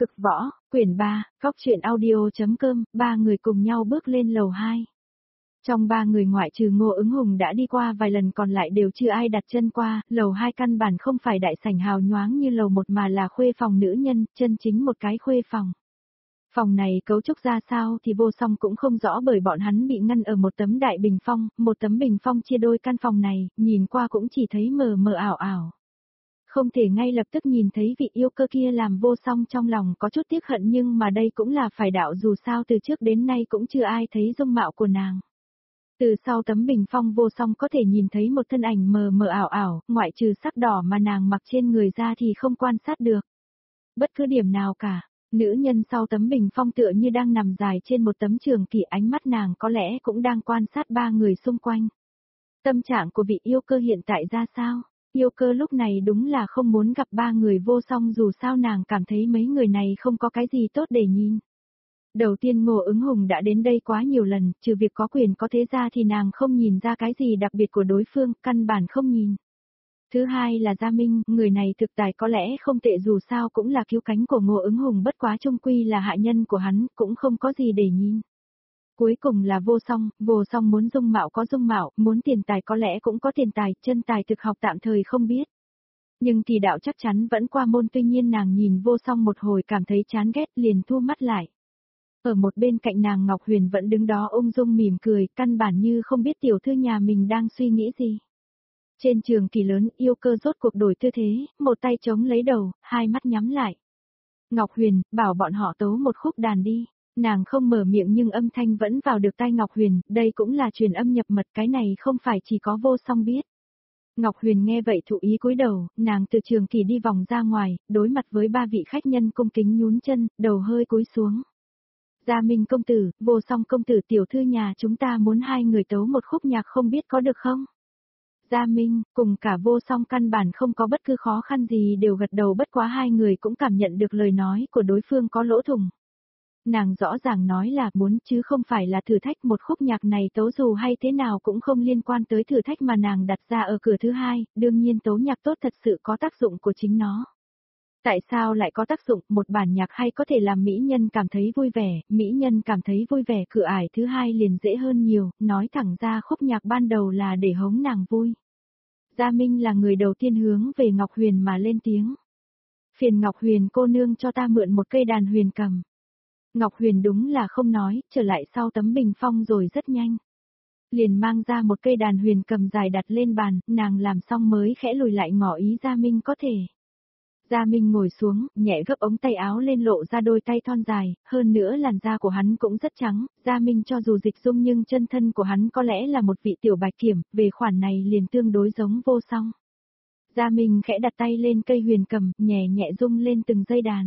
Cực võ, quyển 3, góc truyện audio.com, ba người cùng nhau bước lên lầu 2. Trong ba người ngoại trừ Ngô Ứng Hùng đã đi qua vài lần còn lại đều chưa ai đặt chân qua, lầu 2 căn bản không phải đại sảnh hào nhoáng như lầu 1 mà là khuê phòng nữ nhân, chân chính một cái khuê phòng. Phòng này cấu trúc ra sao thì Vô Song cũng không rõ bởi bọn hắn bị ngăn ở một tấm đại bình phong, một tấm bình phong chia đôi căn phòng này, nhìn qua cũng chỉ thấy mờ mờ ảo ảo. Không thể ngay lập tức nhìn thấy vị yêu cơ kia làm Vô Song trong lòng có chút tiếc hận nhưng mà đây cũng là phải đạo dù sao từ trước đến nay cũng chưa ai thấy dung mạo của nàng. Từ sau tấm bình phong Vô Song có thể nhìn thấy một thân ảnh mờ mờ ảo ảo, ngoại trừ sắc đỏ mà nàng mặc trên người ra thì không quan sát được. Bất cứ điểm nào cả, nữ nhân sau tấm bình phong tựa như đang nằm dài trên một tấm trường kỷ, ánh mắt nàng có lẽ cũng đang quan sát ba người xung quanh. Tâm trạng của vị yêu cơ hiện tại ra sao? Yêu cơ lúc này đúng là không muốn gặp ba người Vô Song dù sao nàng cảm thấy mấy người này không có cái gì tốt để nhìn. Đầu tiên Ngô Ứng Hùng đã đến đây quá nhiều lần, trừ việc có quyền có thế ra thì nàng không nhìn ra cái gì đặc biệt của đối phương, căn bản không nhìn. Thứ hai là Gia Minh, người này thực tài có lẽ không tệ dù sao cũng là cứu cánh của Ngô Ứng Hùng bất quá chung quy là hạ nhân của hắn, cũng không có gì để nhìn. Cuối cùng là Vô Song muốn dung mạo có dung mạo, muốn tiền tài có lẽ cũng có tiền tài, chân tài thực học tạm thời không biết. Nhưng thì đạo chắc chắn vẫn qua môn tuy nhiên nàng nhìn Vô Song một hồi cảm thấy chán ghét liền thu mắt lại. Ở một bên cạnh nàng Ngọc Huyền vẫn đứng đó ung dung mỉm cười, căn bản như không biết tiểu thư nhà mình đang suy nghĩ gì. Trên trường kỳ lớn yêu cơ rốt cuộc đổi tư thế, một tay chống lấy đầu, hai mắt nhắm lại. Ngọc Huyền, bảo bọn họ tấu một khúc đàn đi. Nàng không mở miệng nhưng âm thanh vẫn vào được tai Ngọc Huyền, đây cũng là truyền âm nhập mật cái này không phải chỉ có Vô Song biết. Ngọc Huyền nghe vậy thụ ý cúi đầu, nàng từ trường kỳ đi vòng ra ngoài, đối mặt với ba vị khách nhân cung kính nhún chân, đầu hơi cúi xuống. Gia Minh công tử, Vô Song công tử tiểu thư nhà chúng ta muốn hai người tấu một khúc nhạc không biết có được không? Gia Minh, cùng cả Vô Song căn bản không có bất cứ khó khăn gì đều gật đầu bất quá hai người cũng cảm nhận được lời nói của đối phương có lỗ thủng. Nàng rõ ràng nói là muốn chứ không phải là thử thách một khúc nhạc này tấu dù hay thế nào cũng không liên quan tới thử thách mà nàng đặt ra ở cửa thứ hai, đương nhiên tấu nhạc tốt thật sự có tác dụng của chính nó. Tại sao lại có tác dụng, một bản nhạc hay có thể làm mỹ nhân cảm thấy vui vẻ, mỹ nhân cảm thấy vui vẻ cửa ải thứ hai liền dễ hơn nhiều, nói thẳng ra khúc nhạc ban đầu là để hống nàng vui. Gia Minh là người đầu tiên hướng về Ngọc Huyền mà lên tiếng. Phiền Ngọc Huyền cô nương cho ta mượn một cây đàn huyền cầm. Ngọc Huyền đúng là không nói, trở lại sau tấm bình phong rồi rất nhanh. Liền mang ra một cây đàn huyền cầm dài đặt lên bàn, nàng làm xong mới khẽ lùi lại ngỏ ý Gia Minh có thể. Gia Minh ngồi xuống, nhẹ gấp ống tay áo lên lộ ra đôi tay thon dài, hơn nữa làn da của hắn cũng rất trắng, Gia Minh cho dù dịch dung nhưng chân thân của hắn có lẽ là một vị tiểu bạch kiểm, về khoản này liền tương đối giống Vô Song. Gia Minh khẽ đặt tay lên cây huyền cầm, nhẹ nhẹ rung lên từng dây đàn.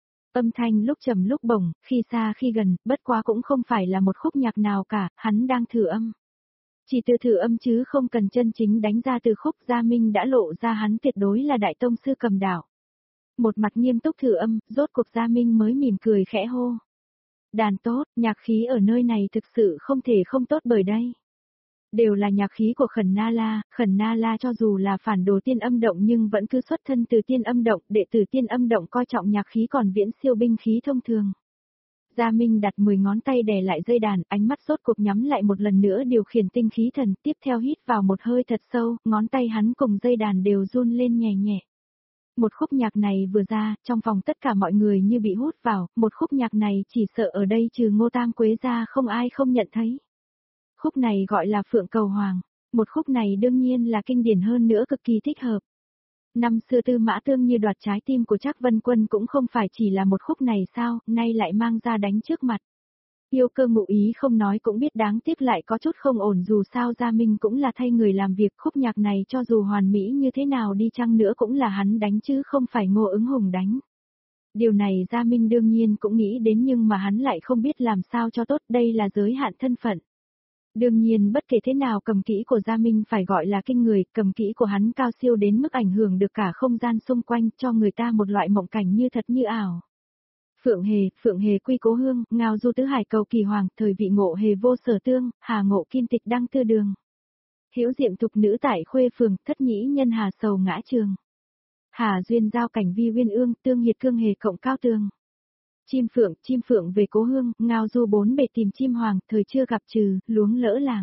Âm thanh lúc trầm lúc bổng, khi xa khi gần, bất quá cũng không phải là một khúc nhạc nào cả, hắn đang thử âm. Chỉ từ thử âm chứ không cần chân chính đánh ra từ khúc Gia Minh đã lộ ra hắn tuyệt đối là đại tông sư cầm đạo. Một mặt nghiêm túc thử âm, rốt cuộc Gia Minh mới mỉm cười khẽ hô. Đàn tốt, nhạc khí ở nơi này thực sự không thể không tốt bởi đây. Đều là nhạc khí của Khẩn Na La cho dù là phản đồ tiên âm động nhưng vẫn cứ xuất thân từ tiên âm động, đệ tử tiên âm động coi trọng nhạc khí còn viễn siêu binh khí thông thường. Gia Minh đặt 10 ngón tay đè lại dây đàn, ánh mắt rốt cuộc nhắm lại một lần nữa điều khiển tinh khí thần, tiếp theo hít vào một hơi thật sâu, ngón tay hắn cùng dây đàn đều run lên nhẹ nhẹ. Một khúc nhạc này vừa ra, trong phòng tất cả mọi người như bị hút vào, một khúc nhạc này chỉ sợ ở đây trừ Ngô Tam Quế ra không ai không nhận thấy. Khúc này gọi là Phượng Cầu Hoàng, một khúc này đương nhiên là kinh điển hơn nữa cực kỳ thích hợp. Năm xưa Tư Mã Tương như đoạt trái tim của Trác Vân Quân cũng không phải chỉ là một khúc này sao, nay lại mang ra đánh trước mặt. Yêu cơ ngụ ý không nói cũng biết đáng tiếc lại có chút không ổn dù sao Gia Minh cũng là thay người làm việc khúc nhạc này cho dù hoàn mỹ như thế nào đi chăng nữa cũng là hắn đánh chứ không phải Ngô Ứng Hùng đánh. Điều này Gia Minh đương nhiên cũng nghĩ đến nhưng mà hắn lại không biết làm sao cho tốt đây là giới hạn thân phận. Đương nhiên bất kể thế nào cầm kỹ của Gia Minh phải gọi là kinh người, cầm kỹ của hắn cao siêu đến mức ảnh hưởng được cả không gian xung quanh cho người ta một loại mộng cảnh như thật như ảo. Phượng Hề quy cố hương, ngao du tứ hải cầu kỳ hoàng, thời vị ngộ hề vô sở tương, hà ngộ kim tịch đăng tư đường. Hữu diệm thục nữ tại khuê phường, thất nhĩ nhân hà sầu ngã trường. Hà duyên giao cảnh vi uyên ương, tương hiệt cương hề cộng cao tường. chim phượng về cố hương, ngao du bốn bề tìm chim hoàng, thời chưa gặp trừ, luống lỡ làng.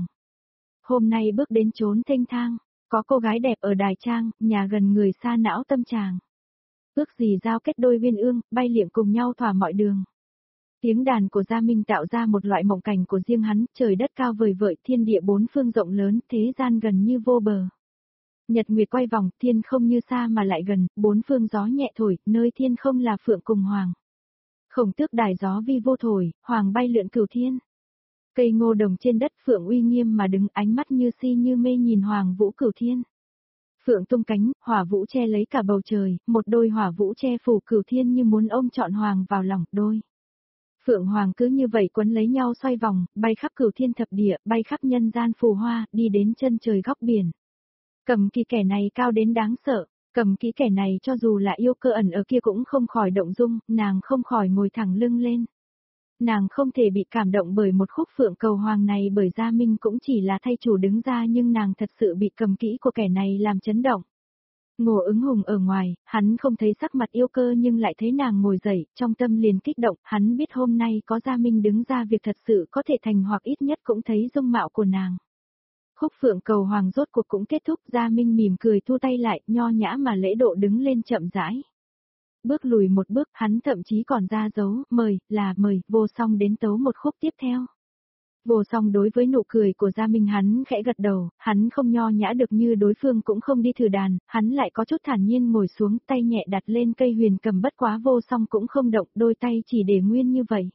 Hôm nay bước đến chốn thênh thang, có cô gái đẹp ở đài trang, nhà gần người xa não tâm tràng. Ước gì giao kết đôi viên ương, bay liệng cùng nhau thỏa mọi đường. Tiếng đàn của Gia Minh tạo ra một loại mộng cảnh của riêng hắn, trời đất cao vời vợi, thiên địa bốn phương rộng lớn, thế gian gần như vô bờ. Nhật nguyệt quay vòng, thiên không như xa mà lại gần, bốn phương gió nhẹ thổi, nơi thiên không là phượng cùng hoàng. Khổng tước đài gió vi vô thổi, hoàng bay lượn cửu thiên. Cây ngô đồng trên đất phượng uy nghiêm mà đứng, ánh mắt như si như mê nhìn hoàng vũ cửu thiên. Phượng tung cánh, hỏa vũ che lấy cả bầu trời, một đôi hỏa vũ che phủ cửu thiên như muốn ôm trọn hoàng vào lòng, đôi. Phượng hoàng cứ như vậy quấn lấy nhau xoay vòng, bay khắp cửu thiên thập địa, bay khắp nhân gian phù hoa, đi đến chân trời góc biển. Cầm Ký kẻ này cao đến đáng sợ, Cầm Ký kẻ này cho dù là yêu cơ ẩn ở kia cũng không khỏi động dung, nàng không khỏi ngồi thẳng lưng lên. Nàng không thể bị cảm động bởi một khúc phượng cầu hoàng này, bởi Gia Minh cũng chỉ là thay chủ đứng ra, nhưng nàng thật sự bị cầm kỹ của kẻ này làm chấn động. Ngô Ứng Hùng ở ngoài, hắn không thấy sắc mặt yêu cơ nhưng lại thấy nàng ngồi dậy, trong tâm liền kích động, hắn biết hôm nay có Gia Minh đứng ra việc thật sự có thể thành, hoặc ít nhất cũng thấy dung mạo của nàng. Khúc phượng cầu hoàng rốt cuộc cũng kết thúc, Gia Minh mỉm cười thu tay lại, nho nhã mà lễ độ đứng lên chậm rãi. Bước lùi một bước, hắn thậm chí còn ra dấu, mời, Vô Song đến tấu một khúc tiếp theo. Vô Song đối với nụ cười của Gia Minh hắn khẽ gật đầu, hắn không nho nhã được như đối phương, cũng không đi thử đàn, hắn lại có chút thản nhiên ngồi xuống, tay nhẹ đặt lên cây huyền cầm, bất quá Vô Song cũng không động, đôi tay chỉ để nguyên như vậy.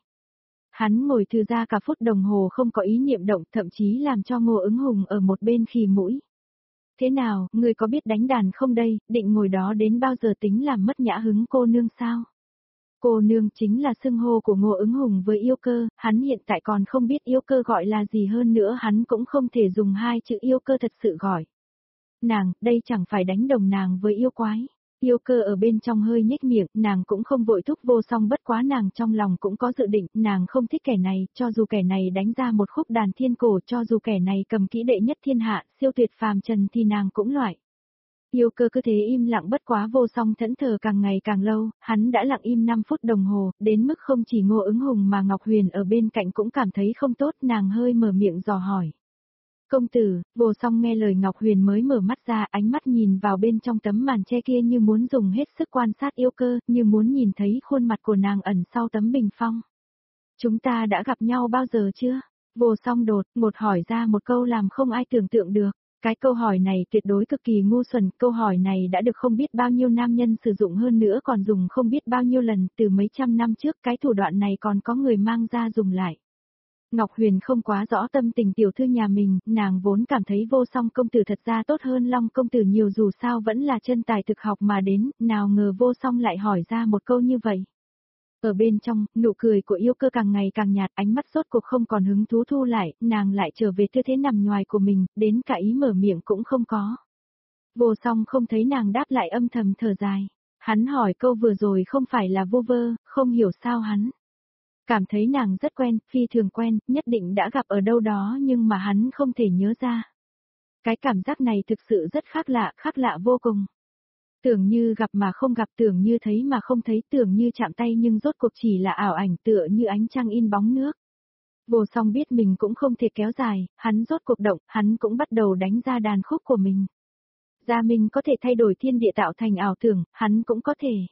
Hắn ngồi thư ra cả phút đồng hồ không có ý niệm động, thậm chí làm cho Ngô Ứng Hùng ở một bên khì mũi. Thế nào, ngươi có biết đánh đàn không đây, định ngồi đó đến bao giờ tính làm mất nhã hứng cô nương sao? Cô nương chính là xưng hô của Ngô Ứng Hùng với yêu cơ, hắn hiện tại còn không biết yêu cơ gọi là gì, hơn nữa hắn cũng không thể dùng hai chữ yêu cơ thật sự gọi. Nàng, đây chẳng phải đánh đồng nàng với yêu quái. Yêu cơ ở bên trong hơi nhếch miệng, nàng cũng không vội thúc Vô Song, bất quá nàng trong lòng cũng có dự định, nàng không thích kẻ này, cho dù kẻ này đánh ra một khúc đàn thiên cổ, cho dù kẻ này cầm kỹ đệ nhất thiên hạ, siêu tuyệt phàm trần thì nàng cũng loại. Yêu cơ cứ thế im lặng, bất quá Vô Song thẫn thờ càng ngày càng lâu, hắn đã lặng im 5 phút đồng hồ, đến mức không chỉ Ngô Ứng Hùng mà Ngọc Huyền ở bên cạnh cũng cảm thấy không tốt, nàng hơi mở miệng dò hỏi. Công tử, Vô Song nghe lời Ngọc Huyền mới mở mắt ra, ánh mắt nhìn vào bên trong tấm màn che kia như muốn dùng hết sức quan sát yêu cơ, như muốn nhìn thấy khuôn mặt của nàng ẩn sau tấm bình phong. Chúng ta đã gặp nhau bao giờ chưa? Vô Song đột ngột hỏi ra một câu làm không ai tưởng tượng được. Cái câu hỏi này tuyệt đối cực kỳ ngu xuẩn, câu hỏi này đã được không biết bao nhiêu nam nhân sử dụng, hơn nữa còn dùng không biết bao nhiêu lần, từ mấy trăm năm trước cái thủ đoạn này còn có người mang ra dùng lại. Ngọc Huyền không quá rõ tâm tình tiểu thư nhà mình, nàng vốn cảm thấy Vô Song công tử thật ra tốt hơn Long công tử nhiều, dù sao vẫn là chân tài thực học mà đến, nào ngờ Vô Song lại hỏi ra một câu như vậy. Ở bên trong, nụ cười của yêu cơ càng ngày càng nhạt, ánh mắt rốt cuộc không còn hứng thú thu lại, nàng lại trở về tư thế nằm nhoài của mình, đến cả ý mở miệng cũng không có. Vô Song không thấy nàng đáp lại, âm thầm thở dài. Hắn hỏi câu vừa rồi không phải là vô vơ, không hiểu sao hắn cảm thấy nàng rất quen, phi thường quen, nhất định đã gặp ở đâu đó, nhưng mà hắn không thể nhớ ra. Cái cảm giác này thực sự rất khác lạ vô cùng. Tưởng như gặp mà không gặp, tưởng như thấy mà không thấy, tưởng như chạm tay nhưng rốt cuộc chỉ là ảo ảnh, tựa như ánh trăng in bóng nước. Vô Song biết mình cũng không thể kéo dài, hắn rốt cuộc động, hắn cũng bắt đầu đánh ra đàn khúc của mình. Gia Minh có thể thay đổi thiên địa tạo thành ảo tưởng, hắn cũng có thể.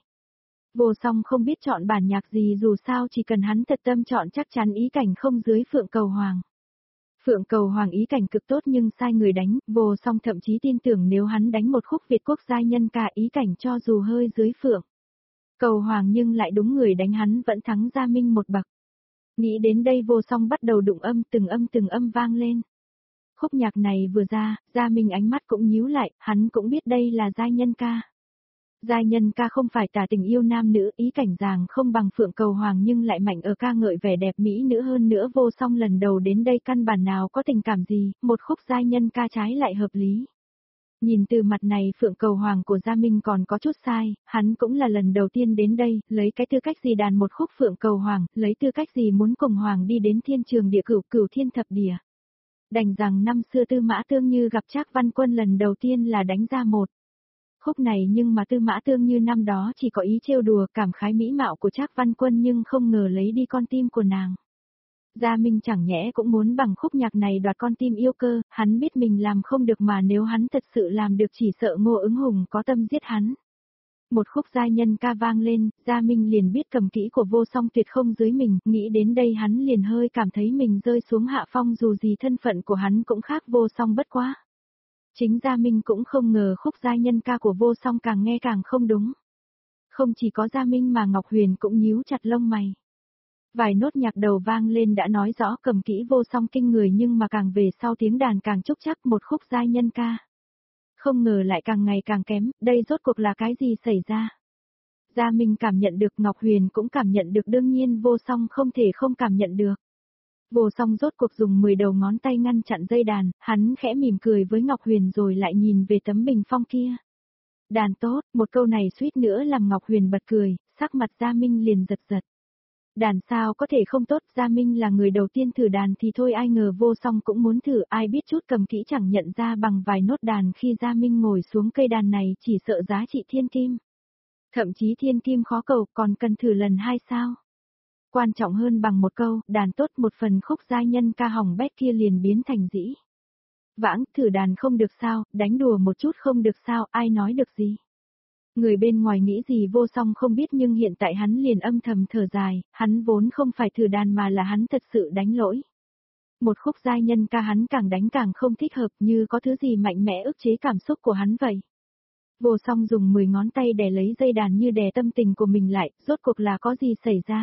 Vô Song không biết chọn bản nhạc gì, dù sao chỉ cần hắn thật tâm chọn chắc chắn ý cảnh không dưới Phượng Cầu Hoàng. Phượng Cầu Hoàng ý cảnh cực tốt nhưng sai người đánh, Vô Song thậm chí tin tưởng nếu hắn đánh một khúc Việt quốc giai nhân ca ý cảnh cho dù hơi dưới Phượng Cầu Hoàng nhưng lại đúng người đánh, hắn vẫn thắng Gia Minh một bậc. Nghĩ đến đây Vô Song bắt đầu đụng âm, từng âm vang lên. Khúc nhạc này vừa ra, Gia Minh ánh mắt cũng nhíu lại, hắn cũng biết đây là giai nhân ca. Giai nhân ca không phải tả tình yêu nam nữ, ý cảnh ràng không bằng Phượng Cầu Hoàng nhưng lại mạnh ở ca ngợi vẻ đẹp mỹ nữ, hơn nữa Vô Song lần đầu đến đây căn bản nào có tình cảm gì, một khúc giai nhân ca trái lại hợp lý. Nhìn từ mặt này Phượng Cầu Hoàng của Gia Minh còn có chút sai, hắn cũng là lần đầu tiên đến đây, lấy cái tư cách gì đàn một khúc Phượng Cầu Hoàng, lấy tư cách gì muốn cùng Hoàng đi đến thiên trường địa cửu, cửu thiên thập địa. Đành rằng năm xưa Tư Mã Tương Như gặp Trác Văn Quân lần đầu tiên là đánh ra một Khúc này nhưng mà Tư Mã Tương như năm đó chỉ có ý trêu đùa cảm khái mỹ mạo của Trác Văn Quân nhưng không ngờ lấy đi con tim của nàng. Gia Minh chẳng nhẽ cũng muốn bằng khúc nhạc này đoạt con tim yêu cơ, hắn biết mình làm không được mà nếu hắn thật sự làm được chỉ sợ Ngô Ứng Hùng có tâm giết hắn. Một khúc giai nhân ca vang lên, Gia Minh liền biết cầm kỹ của Vô Song tuyệt không dưới mình, nghĩ đến đây hắn liền hơi cảm thấy mình rơi xuống hạ phong dù gì thân phận của hắn cũng khác Vô Song bất quá. Chính Gia Minh cũng không ngờ khúc giai nhân ca của Vô Song càng nghe càng không đúng. Không chỉ có Gia Minh mà Ngọc Huyền cũng nhíu chặt lông mày. Vài nốt nhạc đầu vang lên đã nói rõ cầm kỹ Vô Song kinh người nhưng mà càng về sau tiếng đàn càng trúc chắc một khúc giai nhân ca. Không ngờ lại càng ngày càng kém, đây rốt cuộc là cái gì xảy ra? Gia Minh cảm nhận được, Ngọc Huyền cũng cảm nhận được, đương nhiên Vô Song không thể không cảm nhận được. Vô Song rốt cuộc dùng 10 đầu ngón tay ngăn chặn dây đàn, hắn khẽ mỉm cười với Ngọc Huyền rồi lại nhìn về tấm bình phong kia. Đàn tốt, một câu này suýt nữa làm Ngọc Huyền bật cười, sắc mặt Gia Minh liền giật giật. Đàn sao có thể không tốt, Gia Minh là người đầu tiên thử đàn thì thôi ai ngờ Vô Song cũng muốn thử, ai biết chút cầm kỹ chẳng nhận ra bằng vài nốt đàn khi Gia Minh ngồi xuống cây đàn này chỉ sợ giá trị thiên kim. Thậm chí thiên kim khó cầu còn cần thử lần 2 sao. Quan trọng hơn bằng một câu, đàn tốt một phần khúc giai nhân ca hỏng bét kia liền biến thành dĩ vãng, thử đàn không được sao, đánh đùa một chút không được sao, ai nói được gì. Người bên ngoài nghĩ gì Vô Song không biết nhưng hiện tại hắn liền âm thầm thở dài, hắn vốn không phải thử đàn mà là hắn thật sự đánh lỗi. Một khúc giai nhân ca hắn càng đánh càng không thích hợp như có thứ gì mạnh mẽ ức chế cảm xúc của hắn vậy. Vô Song dùng 10 ngón tay đè lấy dây đàn như đè tâm tình của mình lại, rốt cuộc là có gì xảy ra.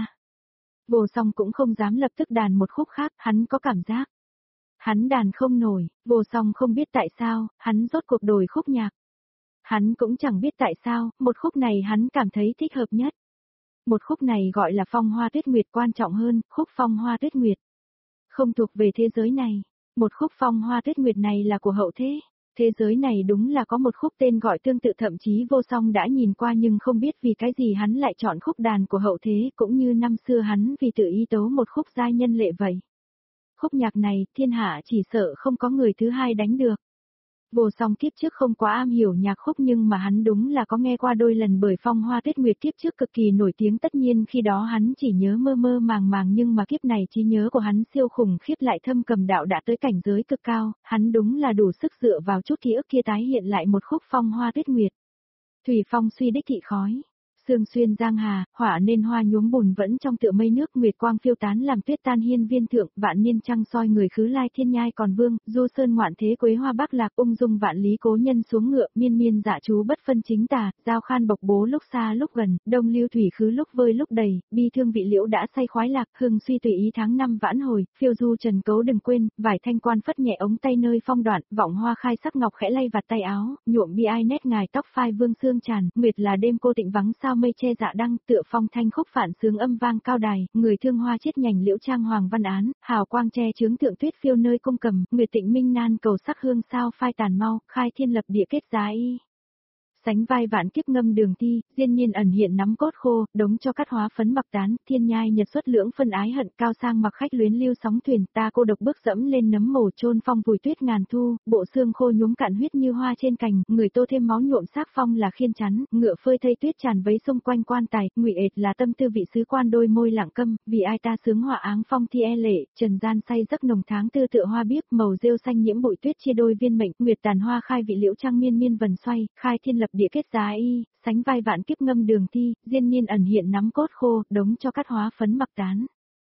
Vô Song cũng không dám lập tức đàn một khúc khác, hắn có cảm giác. Hắn đàn không nổi, Vô Song không biết tại sao, hắn rốt cuộc đổi khúc nhạc. Hắn cũng chẳng biết tại sao, một khúc này hắn cảm thấy thích hợp nhất. Một khúc này gọi là Phong Hoa Tuyết Nguyệt, quan trọng hơn, khúc Phong Hoa Tuyết Nguyệt. Không thuộc về thế giới này, một khúc Phong Hoa Tuyết Nguyệt này là của hậu thế. Thế giới này đúng là có một khúc tên gọi tương tự, thậm chí Vô Song đã nhìn qua nhưng không biết vì cái gì hắn lại chọn khúc đàn của hậu thế, cũng như năm xưa hắn vì tự ý tấu một khúc giai nhân lệ vậy. Khúc nhạc này, thiên hạ chỉ sợ không có người thứ hai đánh được. Vô Song kiếp trước không quá am hiểu nhạc khúc nhưng mà hắn đúng là có nghe qua đôi lần, bởi Phong Hoa Tuyết Nguyệt kiếp trước cực kỳ nổi tiếng, tất nhiên khi đó hắn chỉ nhớ mơ mơ màng màng nhưng mà kiếp này trí nhớ của hắn siêu khủng khiếp, lại thâm cầm đạo đã tới cảnh giới cực cao, hắn đúng là đủ sức dựa vào chút ký ức kia tái hiện lại một khúc Phong Hoa Tuyết Nguyệt. Thủy phong suy đích thị khói. Sương xuyên giang hà, hỏa nên hoa nhuốm bùn vẫn trong tựa mây nước, nguyệt quang phiêu tán làm tuyết tan hiên viên thượng, vạn niên trăng soi người khứ lai thiên nhai còn vương, du sơn ngoạn thế quế hoa bắc lạc, ung dung vạn lý cố nhân xuống ngựa, miên miên dạ chú bất phân chính tà, giao khan bộc bố lúc xa lúc gần, đông lưu thủy khứ lúc vơi lúc đầy, bi thương vị liễu đã say khoái lạc, hưng suy tùy ý tháng năm vãn hồi, phiêu du trần cấu đừng quên, vải thanh quan phất nhẹ ống tay nơi phong đoạn, vọng hoa khai sắc ngọc khẽ lay vạt tay áo, nhuộm bi ai nét ngài tóc phai vương xương tràn, nguyệt là đêm cô tịnh vắng sao mây che dạ đăng, tựa phong thanh khúc phản sướng âm vang cao đài, người thương hoa chết nhành liễu trang hoàng văn án, hào quang che chướng tượng tuyết phiêu nơi cung cầm, nguyệt tịnh minh nan cầu sắc hương sao phai tàn mau, khai thiên lập địa kết giá y. Sánh vai vạn kiếp ngâm đường thi, diên niên ẩn hiện nắm cốt khô, đống cho cắt hóa phấn mặc tán, thiên nhai nhật xuất lưỡng phân ái hận, cao sang mặc khách luyến lưu sóng thuyền, ta cô độc bước dẫm lên nấm mồ chôn phong vùi tuyết ngàn thu, bộ xương khô nhuốm cạn huyết như hoa trên cành, người tô thêm máu nhuộm xác phong là khiên chắn, ngựa phơi thây tuyết tràn vấy xung quanh quan tài, ngụy ệt là tâm tư vị sứ quan đôi môi lặng câm, vì ai ta sướng họa áng phong thi e lệ, trần gian say giấc nồng tháng tư tựa hoa biếc, màu rêu xanh nhiễm bụi tuyết chia đôi viên mệnh, nguyệt tàn hoa khai vị liễu trang miên miên vần xoay, khai thiên lập địa kết giá y, sánh vai vạn kiếp ngâm đường thi, diên niên ẩn hiện nắm cốt khô, đống cho cắt hóa phấn mặc tán.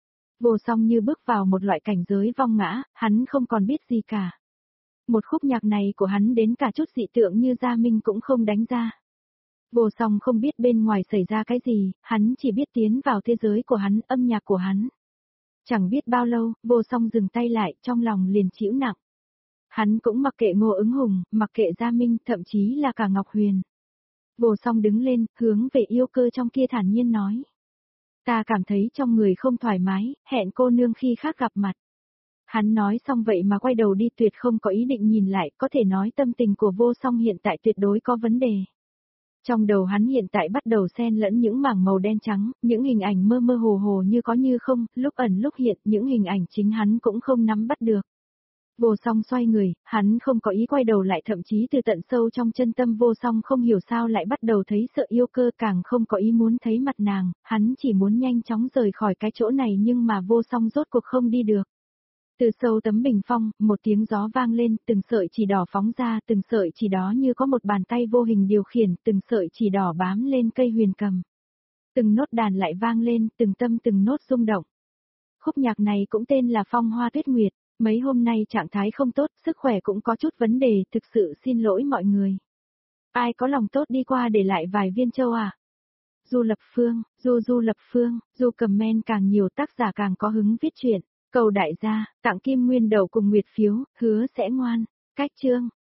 Vô Song như bước vào một loại cảnh giới vong ngã, hắn không còn biết gì cả. Một khúc nhạc này của hắn đến cả chút dị tượng như Gia Minh cũng không đánh ra. Vô Song không biết bên ngoài xảy ra cái gì, hắn chỉ biết tiến vào thế giới của hắn, âm nhạc của hắn. Chẳng biết bao lâu, Vô Song dừng tay lại, trong lòng liền chịu nặng. Hắn cũng mặc kệ Ngô Ứng Hùng, mặc kệ Gia Minh, thậm chí là cả Ngọc Huyền. Vô Song đứng lên, hướng về yêu cơ trong kia thản nhiên nói. Ta cảm thấy trong người không thoải mái, hẹn cô nương khi khác gặp mặt. Hắn nói xong vậy mà quay đầu đi, tuyệt không có ý định nhìn lại, có thể nói tâm tình của Vô Song hiện tại tuyệt đối có vấn đề. Trong đầu hắn hiện tại bắt đầu xen lẫn những mảng màu đen trắng, những hình ảnh mơ mơ hồ hồ như có như không, lúc ẩn lúc hiện, những hình ảnh chính hắn cũng không nắm bắt được. Vô Song xoay người, hắn không có ý quay đầu lại, thậm chí từ tận sâu trong chân tâm Vô Song không hiểu sao lại bắt đầu thấy sợ yêu cơ, càng không có ý muốn thấy mặt nàng, hắn chỉ muốn nhanh chóng rời khỏi cái chỗ này, nhưng mà Vô Song rốt cuộc không đi được. Từ sâu tấm bình phong, một tiếng gió vang lên, từng sợi chỉ đỏ phóng ra, từng sợi chỉ đó như có một bàn tay vô hình điều khiển, từng sợi chỉ đỏ bám lên cây huyền cầm. Từng nốt đàn lại vang lên, từng tâm từng nốt rung động. Khúc nhạc này cũng tên là Phong Hoa Tuyết Nguyệt. Mấy hôm nay trạng thái không tốt, sức khỏe cũng có chút vấn đề, thực sự xin lỗi mọi người. Ai có lòng tốt đi qua để lại vài viên châu à? Du Lập Phương, Du Lập Phương, Du comment càng nhiều tác giả càng có hứng viết truyện. Cầu đại gia, tặng kim nguyên đầu cùng nguyệt phiếu, hứa sẽ ngoan. Cách chương.